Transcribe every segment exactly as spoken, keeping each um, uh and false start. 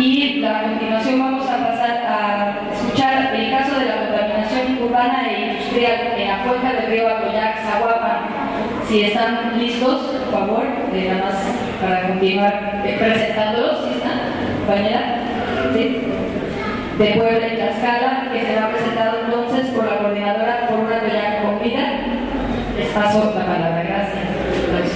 Y a continuación vamos a pasar a escuchar el caso de la contaminación urbana e industrial en la cuenca del río Atoyac, Zaguapan. Si están listos, por favor, eh, nada más para continuar eh, presentándolos, ¿sí están, compañera? ¿Sí? De Puebla y Tlaxcala, que será presentado entonces por la coordinadora por una Atoyac con vida. Les paso la palabra, gracias. Gracias.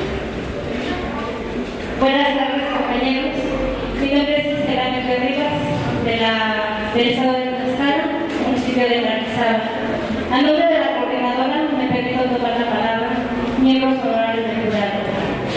Buenas tardes, compañeros. Mi nombre es Estela Mejía Rivas, de la, del estado de Tlaxcala, municipio de Tlaxcala. A nombre de la coordinadora, me permito tomar la palabra, miembros honorarios del jurado.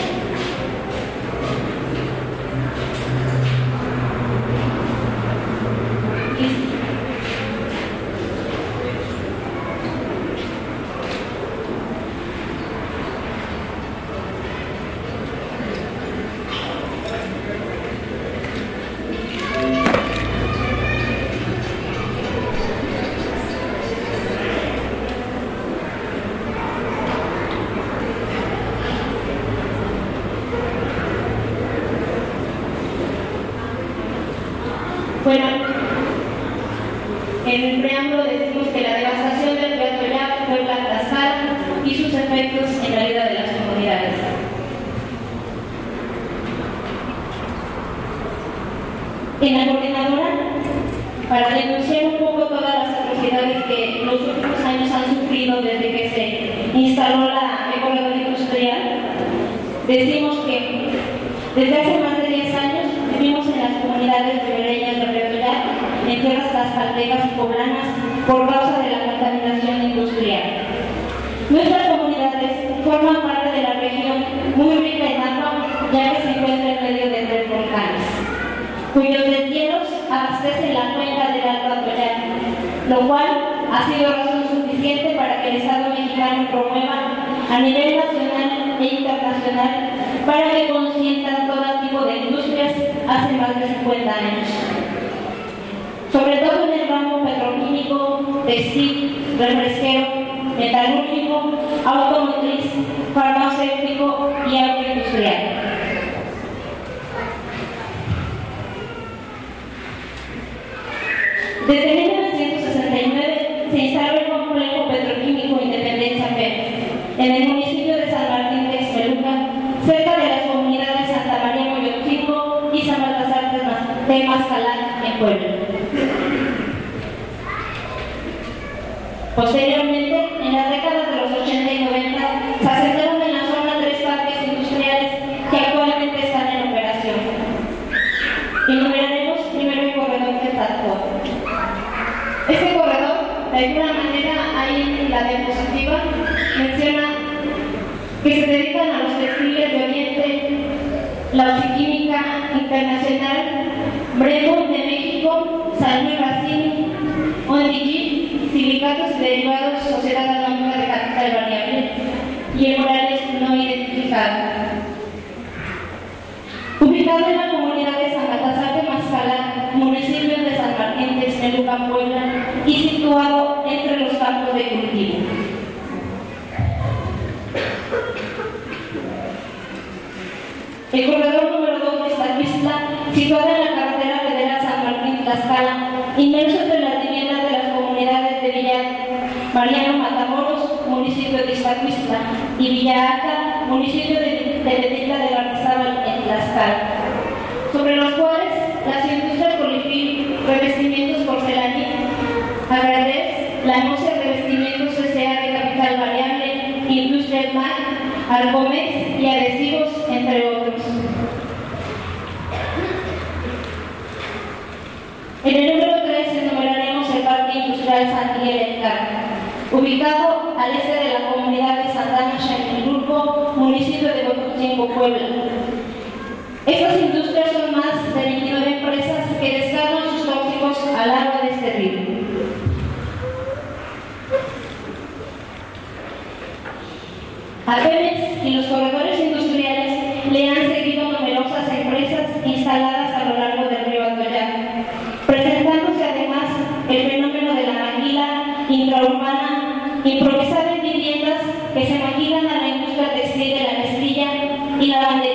Bueno, en el preámbulo decimos que la devastación del río Atoyac, Puebla, Tlaxcala y sus efectos en la vida de las comunidades. En la coordinadora, para denunciar un poco todas las atrocidades que los últimos años han sufrido desde que se instaló la economía industrial, decimos que desde hace más de diez años vivimos en las comunidades ribereñas del río Atoyac, en tierras tlaxcaltecas y poblanas, por causa de la contaminación industrial. Nuestras comunidades forman parte de la región muy rica en agua, ya que se encuentra en medio de tres volcanes, cuyos deshielos abastecen la cuenca del Alto Atoyac, lo cual ha sido razón suficiente para que el Estado mexicano promueva a nivel nacional e internacional para que consientan todo tipo de industrias hace más de cincuenta años. Sobre todo en el ramo petroquímico, textil, refresquero, metalúrgico, automotriz, farmacéutico y agroindustrial. Desde mil novecientos sesenta y nueve se instaló el complejo petroquímico Independencia P en el municipio de San Martín Texmelucan, cerca de las comunidades Santa María Moyotzingo y San Baltasar de Mazcalán, en Puebla. Posteriormente, en las décadas de los ochenta y noventa, se asentaron en la zona tres parques industriales que actualmente están en operación. Enumeraremos primero el corredor de Tlaxcala. Este corredor, de alguna manera, ahí en la diapositiva, menciona que se dedican a los textiles de Oriente, la Ofiquímica Internacional, Bremont de México, San Luis Racine, Ondigi, Silicatos y Derivados, Sociedad Anónima de Capital Variable, y el Morales no identificado. Ubicado en la comunidad de San Baltasar de Mazcalán, municipio de San Martín Texmelucan, Puebla, y situado entre los campos de cultivo. El corredor número dos de Iztacuistla, situado en la carretera federal San Martín-Tlaxcala, inmerso entre las viviendas de las comunidades de Villa Mariano Matamoros, municipio de Iztacuistla, y Villa Aca, municipio de Teletitla de Lardizábal, en Tlaxcala, sobre los cuales las industrias Colifil, Revestimientos Porcelaní, Agradez, la Mose Revestimientos S A de Capital Variable, Industria M A C, Arcomex y Adhesivos, entre otros. En el número tres enumeraremos el Parque Industrial San Miguel Etcar, ubicado al este de la comunidad de Santana Xaquilulco, municipio de Huejotzingo, Puebla. Estas industrias son más de veintinueve empresas que descargan sus tóxicos al agua de este río. A Pemex y los corredores industriales le han seguido numerosas empresas instaladas a lo largo del río Atoyac, presentándose además el fenómeno de la maquila intraurbana improvisada en viviendas que se maquilan a la industria textil de la mezclilla y la bandería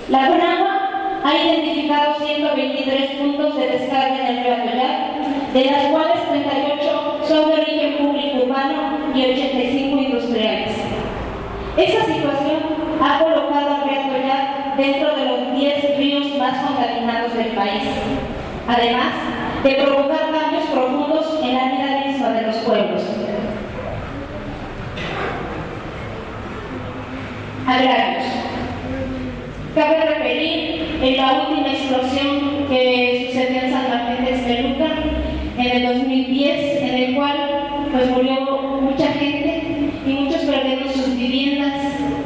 La CONAGUA ha identificado ciento veintitrés puntos de descarga en el río Atoyac, de las cuales treinta y ocho son de origen público urbano y ochenta y cinco industriales. Esta situación ha colocado al río Atoyac dentro de los diez ríos más contaminados del país, además de provocar cambios profundos en la vida misma de los pueblos. Agrarios. Cabe referir en la última explosión que sucedió en San Martín de Texmelucan en el dos mil diez, en el cual pues, murió mucha gente y muchos perdieron sus viviendas,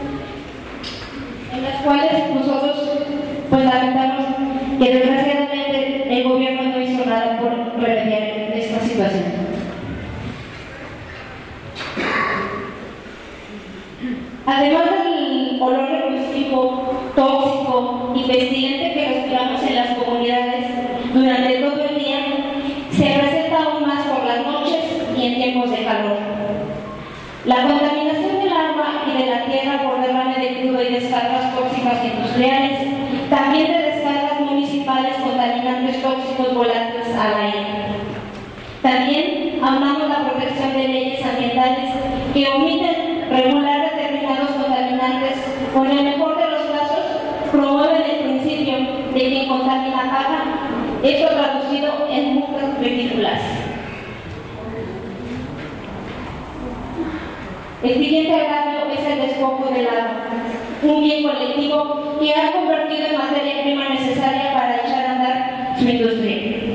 en las cuales nosotros pues lamentamos que desgraciadamente el gobierno no hizo nada por remediar esta situación. Además del olor repulsivo, tóxico y pestilente que respiramos en las comunidades durante todo el día, se presenta aún más por las noches y en tiempos de calor. La contaminación del agua y de la tierra por derrame de crudo y descargas tóxicas industriales, también de descargas municipales contaminantes tóxicos volantes al aire. También aunamos la protección de leyes ambientales que omiten regular determinados contaminantes o en el mejor de los casos promueven el principio de quien contamina paga, esto traducido en multas ridículas. El siguiente agravio es el despojo del agua, un bien colectivo que ha convertido en materia prima necesaria para echar a andar su industria.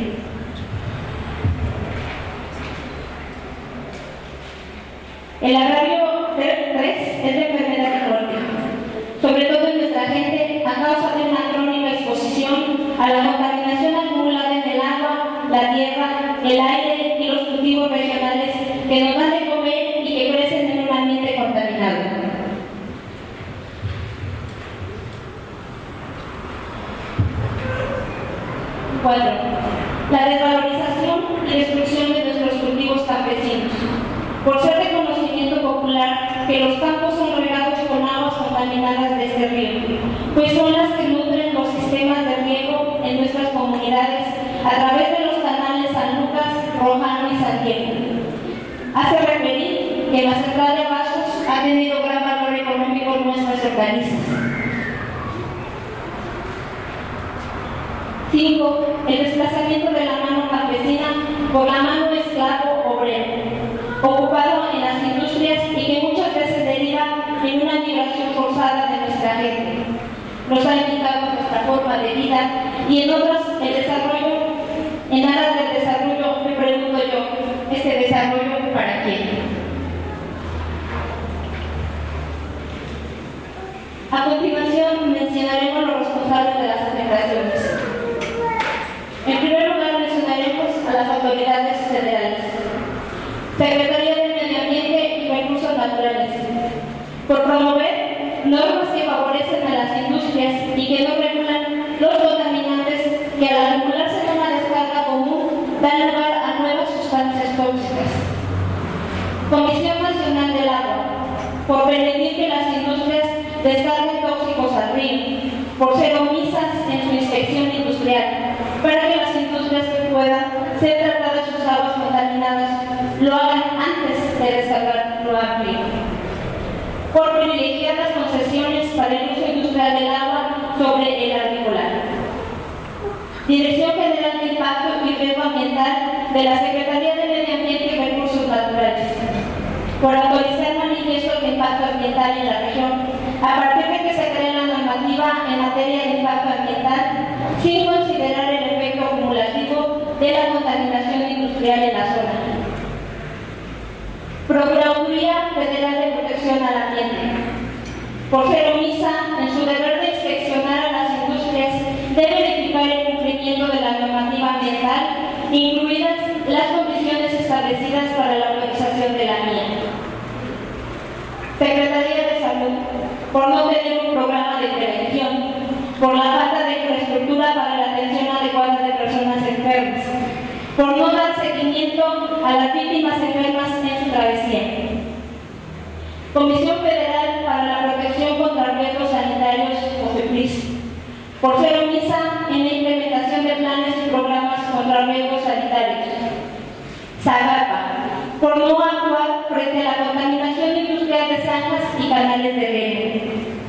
El agravio tres es de enfermedad y muerte, sobre todo en nuestra gente, a causa de una crónica exposición a la contaminación acumulada en el agua, la tierra, el aire y los cultivos regionales que nos dan de comer y que crecen en un ambiente contaminado. Cuatro. La desvalorización y destrucción de nuestros cultivos campesinos. Por ser de conocimiento popular que los campos son regados con aguas contaminadas de este río, pues son las que nutren los sistemas de riego en nuestras comunidades a través de los canales San Lucas, Rojano y San Diego. Hace referir que la central de Vasos ha tenido gran valor económico en nuestras hortalizas. Cinco. El desplazamiento de la mano campesina por la mano esclavo obrero, ocupado en las industrias y que muchas veces deriva en una migración forzada de nuestra gente. Nos ha indicado nuestra forma de vida y en otras el desarrollo, en aras del desarrollo, me pregunto yo, ¿este desarrollo para quién? A continuación mencionaremos los responsables de las afectaciones. En primer lugar mencionaremos a las autoridades federales. Secretaría de Medio Ambiente y Recursos Naturales, por promover normas que favorecen a las industrias y que no regulan los contaminantes que al acumularse en una descarga común dan lugar a nuevas sustancias tóxicas. Comisión Nacional del Agua, por permitir que las industrias descarguen tóxicos al río, por ser omisas en su inspección industrial, para que las industrias que puedan ser tratadas sus aguas contaminadas lo hagan antes de descargarlo al río. Por privilegiar las concesiones para el uso industrial del agua sobre el agrícola. Dirección General de Impacto y Riesgo Ambiental de la Secretaría de Medio Ambiente y Recursos Naturales, por autorizar manifiestos de impacto ambiental en la región, a partir de que se cree la normativa en materia de impacto ambiental, sin considerar el efecto acumulativo de la contaminación industrial en la zona. Procuraduría Federal de Protección al Ambiente, por ser omisa en su deber de inspeccionar a las industrias, de verificar el cumplimiento de la normativa ambiental, incluidas las condiciones establecidas para la autorización de la mía. Secretaría de Salud, por no tener un programa de prevención, por la falta de infraestructura para la atención adecuada de personas enfermas, por no dar seguimiento a las víctimas enfermas en su travesía. Comisión Federal para la Protección contra Riesgos Sanitarios, COFEPRIS, por ser omisa en la implementación de planes y programas contra riesgos sanitarios. Zagapa, por no actuar frente a la contaminación industrial de zanjas y canales de riego.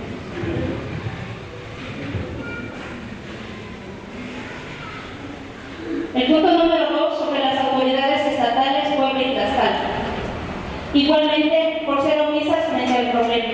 El punto número dos, sobre las autoridades estatales, Puebla y Tlaxcala. Igualmente, por ser omisas frente al problema.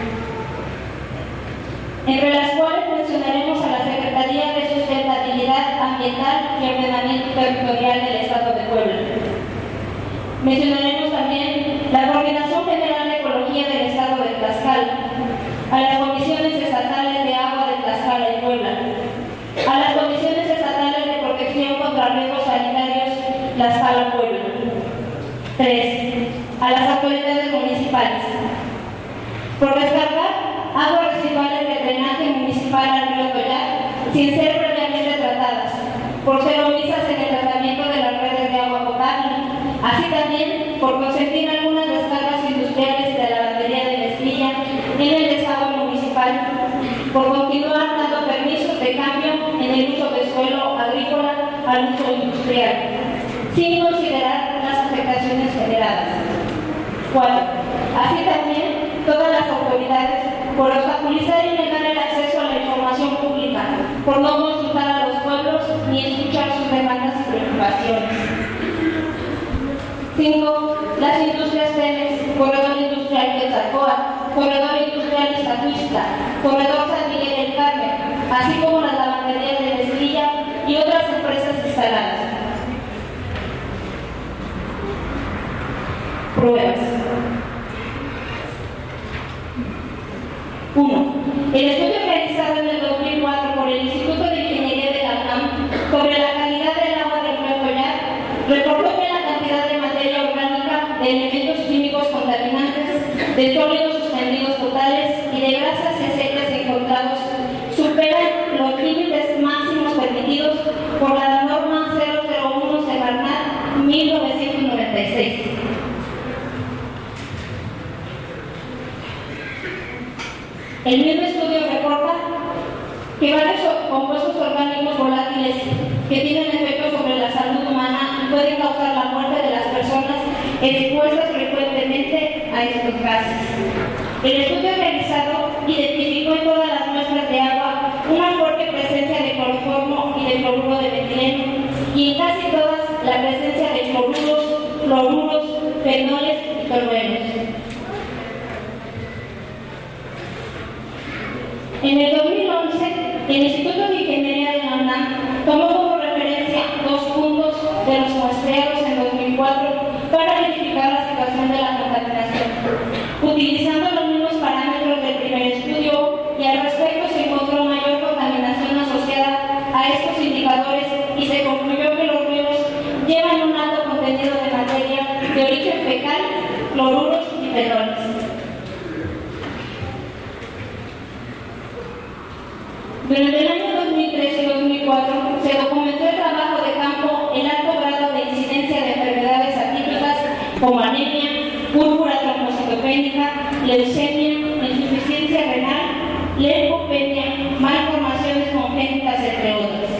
Entre las cuales mencionaremos a la Secretaría de Sustentabilidad Ambiental y Ordenamiento Territorial del Estado de Puebla. Mencionaremos también la Coordinación General de Ecología del Estado de Tlaxcala, a las Comisiones Estatales de Agua de Tlaxcala y Puebla, a las Comisiones Estatales de Protección contra Riesgos Sanitarios Tlaxcala, Puebla. tres. A las autoridades municipales. Por descargar aguas residuales de drenaje municipal al río Toyac sin ser previamente tratadas, por ser omisas en el tratamiento de las redes de agua potable, así también por consentir algunas descargas industriales de la batería de mezclilla en el desagüe municipal, por continuar dando permisos de cambio en el uso de suelo agrícola al uso industrial, sin considerar las afectaciones generadas. cuatro. Así también, todas las autoridades, por obstaculizar y negar el acceso a la información pública, por no consultar a los pueblos ni escuchar sus demandas y preocupaciones. cinco. Las industrias Pemex, Corredor Industrial Quetzalcóatl, Corredor Industrial Iztacuistla, Corredor San Miguel del Carmen, así como las lavanderías de Mezquilla y otras empresas instaladas. Pruebas. uno. El estudio realizado en el dos mil cuatro por el Instituto de Ingeniería de la UNAM sobre la calidad del agua del río Toyac reportó que la cantidad de materia orgánica, de elementos químicos contaminantes, de sólidos suspendidos totales y de grasas y aceites encontrados superan los límites máximos permitidos por la norma cero cero uno Semarnat mil novecientos noventa y seis. El mismo estudio reporta que varios compuestos orgánicos volátiles que tienen efectos sobre la salud humana y pueden causar la muerte de las personas expuestas frecuentemente a estos gases. El estudio realizado identificó en todas las muestras de agua una fuerte presencia de cloroformo y de cloruro de metileno, y en casi todas la presencia de cloruros, fluoruros, fenoles y toluenos. En el dos mil once, el Instituto de Ingeniería de la UNAM tomó como referencia dos puntos de los muestreados en dos mil cuatro para verificar la situación de la contaminación, utilizando los mismos parámetros del primer estudio, y al respecto se encontró mayor contaminación asociada a estos indicadores y se concluyó que los ríos llevan un alto contenido de materia de origen fecal, cloruros y fenoles. Durante el año dos mil tres y dos mil cuatro se documentó el trabajo de campo en alto grado de incidencia de enfermedades atípicas como anemia, púrpura trombocitopénica, leucemia, insuficiencia renal, leucopenia, malformaciones congénitas, entre otras.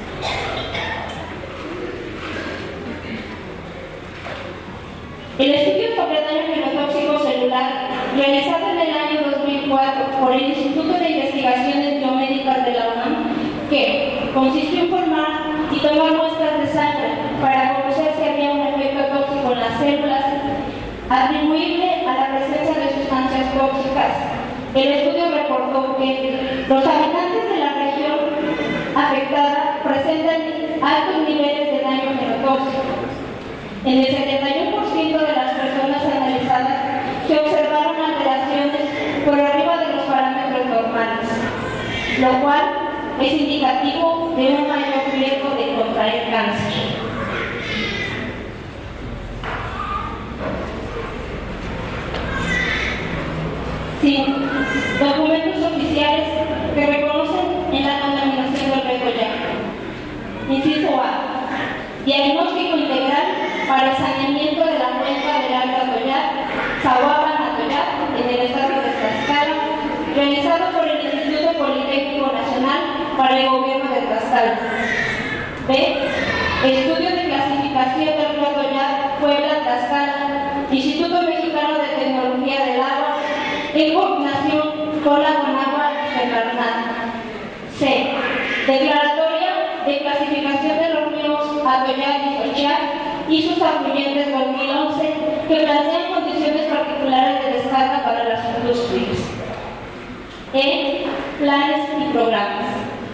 El estudio sobre daño genotóxico celular, realizado en el año dos mil cuatro por el Instituto de Investigaciones Biomédicas de la UNAM, que consistió en formar y tomar muestras de sangre para conocer si había un efecto tóxico en las células, atribuible a la presencia de sustancias tóxicas. El estudio reportó que los habitantes de la región afectada presentan altos niveles de daño genotóxico. En el setenta y uno por ciento de las personas analizadas se observaron alteraciones por arriba de los parámetros normales, lo cual es indicativo de un mayor riesgo de contraer cáncer. cinco. Documentos oficiales que reconocen en la contaminación del río Toyac. Inciso A. Diagnóstico integral para el saneamiento de la cuenca del Alto Toyac, Zahuapan, Atoyac, en el estado de Tlaxcala, realizado por el Instituto Politécnico Nacional para el gobierno de Tlaxcala. B. Estudio de clasificación del río Atoyac, Puebla, Tlaxcala, Instituto Mexicano de Tecnología del Agua, en coordinación con la Conagua Semarnat. C. Declaratoria de clasificación de los ríos Atoyac y Xochiac y sus afluentes dos mil once, que plantean condiciones particulares de descarga para las industrias. E. Planes y programas.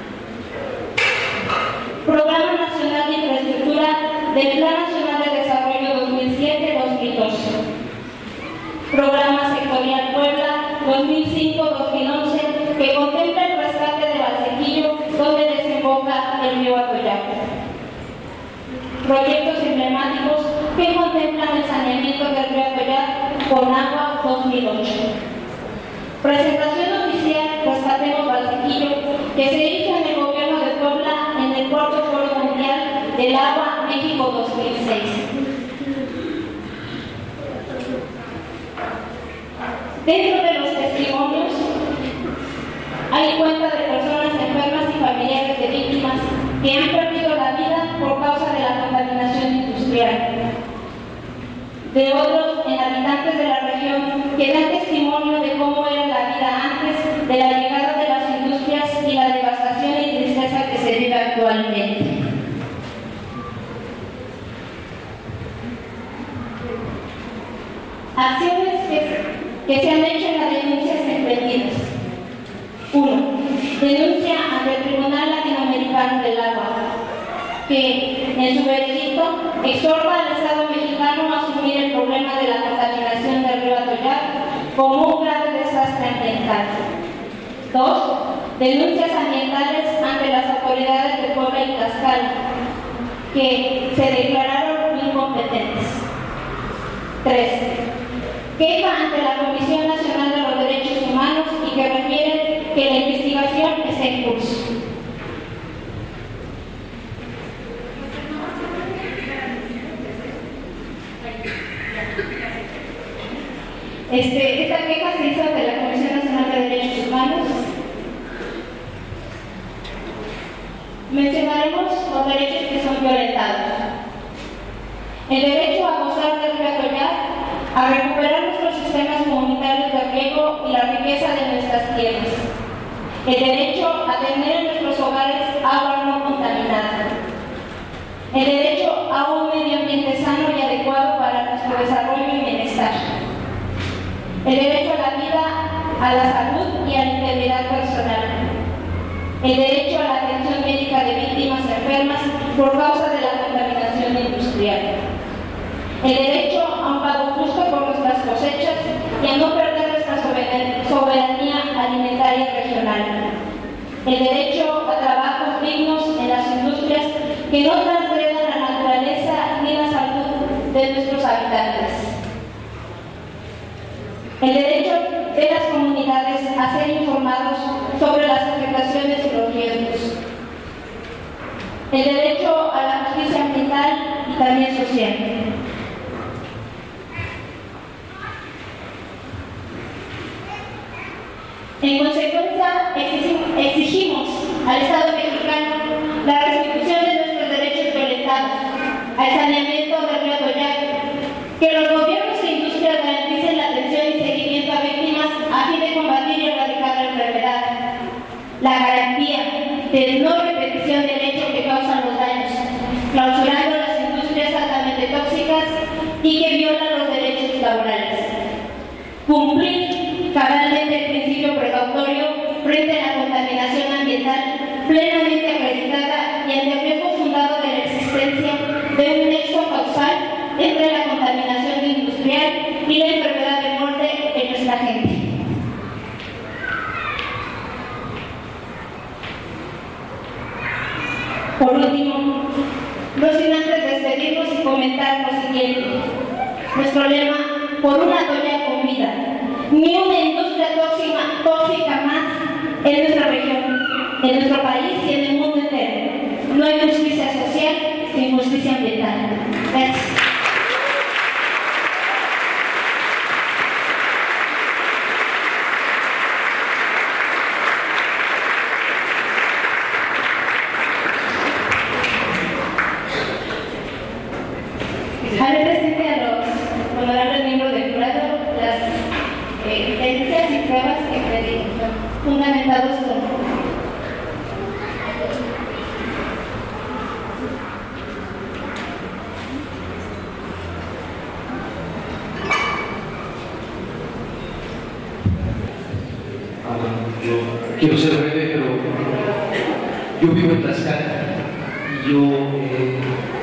Programa Nacional de Infraestructura del Plan Nacional de Desarrollo dos mil siete a dos mil doce. Programa Sectorial Puebla dos mil cinco a dos mil once, que contempla el rescate de Valsequillo, donde desemboca el río Atoyac. Proyectos emblemáticos que contemplan el saneamiento del río Atoyac con agua dos mil ocho. Presentación oficial Rescatemos Valsequillo, que se hizo en el gobierno de Puebla en el cuarto Foro Mundial del Agua México dos mil seis. Dentro de los testimonios hay cuenta de personas enfermas y familiares de víctimas que han perdido la vida por causa de la contaminación industrial. De otros en habitantes de la región que dan testimonio de cómo era la vida antes de la llegada de las industrias y la devastación y tristeza que se vive actualmente. Acciones que, que se han hecho en las denuncias emprendidas. uno. Denuncia ante el Tribunal Latinoamericano del Agua, que en su veredicto exhorta al Estado mexicano a asumir el problema de la contaminación del río Atoyac como un grave desastre ambiental. dos. Denuncias ambientales ante las autoridades de Puebla y Tlaxcala, que se declararon incompetentes. tres. Queja ante la Comisión Nacional de los Derechos Humanos y que refiere que la investigación esté en curso. Este, esta queja se hizo ante la Comisión Nacional de Derechos Humanos. Mencionaremos los derechos que son violentados. El derecho a gozar del río Atoyac, a recuperar nuestros sistemas comunitarios de riego y la riqueza de nuestras tierras. El derecho a tener en nuestros hogares agua no contaminada. El derecho a un medio ambiente sano y adecuado para nuestro desarrollo y bienestar. El derecho a la vida, a la salud y a la integridad personal. El derecho a la atención médica de víctimas enfermas por causa de la contaminación industrial. El derecho a un pago justo por nuestras cosechas y a no perder nuestra soberanía alimentaria regional. El derecho a trabajos dignos en las industrias que no transgredan la naturaleza ni la salud de nuestros habitantes. El derecho de las comunidades a ser informados sobre las afectaciones y los riesgos. El derecho a la justicia ambiental y también social. En consecuencia, exigimos al Estado mexicano la restitución de nuestros derechos violentados, al saneamiento del río Atoyac, que los gobiernos e industrias garanticen la atención y seguimiento a víctimas a fin de combatir y erradicar la enfermedad, la garantía de no repetición del hecho que causan los daños, clausurando las industrias altamente tóxicas y que violan los derechos laborales. Cumplir cabalmente el principio precautorio frente a la contaminación ambiental plenamente acreditada y ante el riesgo fundado de la existencia de un nexo causal entre la contaminación industrial y la enfermedad de muerte en nuestra gente. Por último, no sin antes despedirnos y comentar lo siguiente. Nuestro lema, por una Atoyac con vida. Ni una industria tóxica, tóxica más en nuestra región, en nuestro país y en el mundo entero. No hay justicia social sin justicia ambiental. Gracias. fundamentados con Yo quiero ser breve, pero yo vivo en Tlaxcala y yo he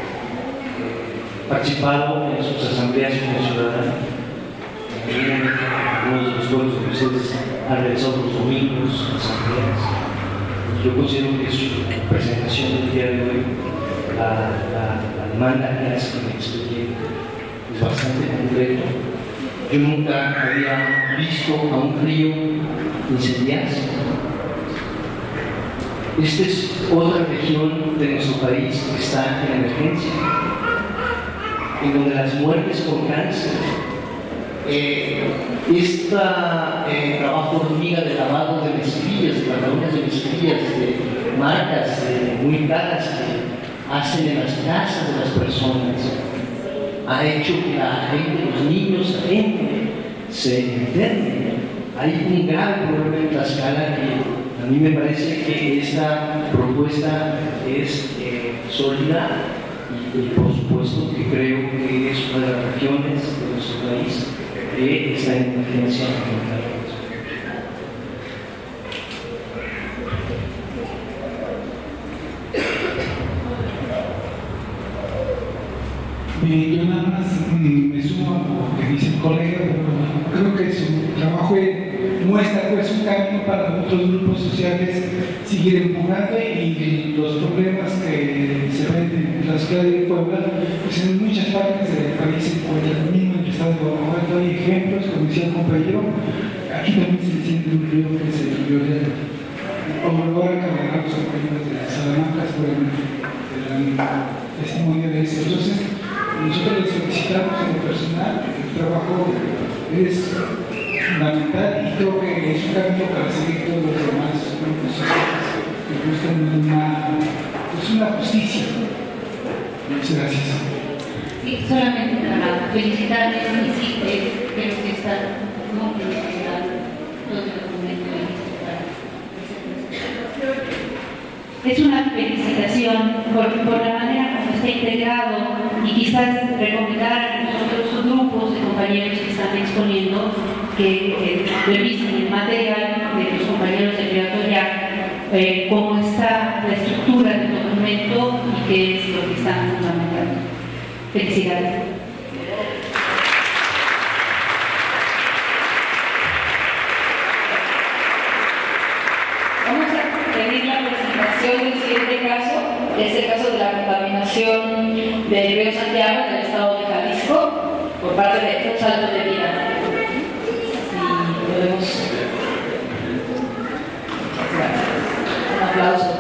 participado en sus asambleas como ciudadano. Algunos de los pueblos que ustedes han realizado los domingos, asambleas. Yo considero que su presentación del día de hoy, la, la, la demanda que hace con el expediente, es bastante concreto. Yo nunca había visto a un río incendiarse. Esta es otra región de nuestro país que está en emergencia, en donde las muertes por cáncer, eh, este eh, trabajo de hormiga de lavado de mezclillas, de pantalones de mezclillas, de marcas eh, muy caras que hacen en las casas de las personas, ha hecho que la gente, los niños, la gente se enferme. Hay un grave problema en Tlaxcala que a mí me parece que esta propuesta es eh, sólida y, y por supuesto que creo que es una de las regiones de nuestro país que está en emergencia ambiental. Yo nada más me sumo a lo que dice el colega, pero creo que su trabajo muestra pues un camino para otros grupos sociales seguir empujando y los problemas que se ven en la ciudad de Puebla, pues en muchas partes del país se encuentran, mismo en el estado de Guanajuato hay ejemplos, como decía el compañero, aquí también se enciende un río que se río de ahora cargar los compañeros de Salamanca por el testimonio de ese. Entonces, nosotros les solicitamos en lo personal, el trabajo es fundamental y creo que es un camino para seguir todos los demás grupos sociales que buscan una, pues una justicia. Muchas gracias. Sí, solamente para felicitarles y sí, creo que está muy bien todo el documento es una felicitación por, por la manera como está integrado y quizás recomendar a los otros grupos de compañeros que están exponiendo que eh, revisen el material de los compañeros de creatoria, eh, cómo está la estructura del documento y qué es lo que están fundamentando. Felicidades. Vamos a pedir la presentación del siguiente caso, es el caso de la contaminación del río Santiago en el estado de Jalisco por parte de Un Salto de Vida. Si podemos. Un aplauso.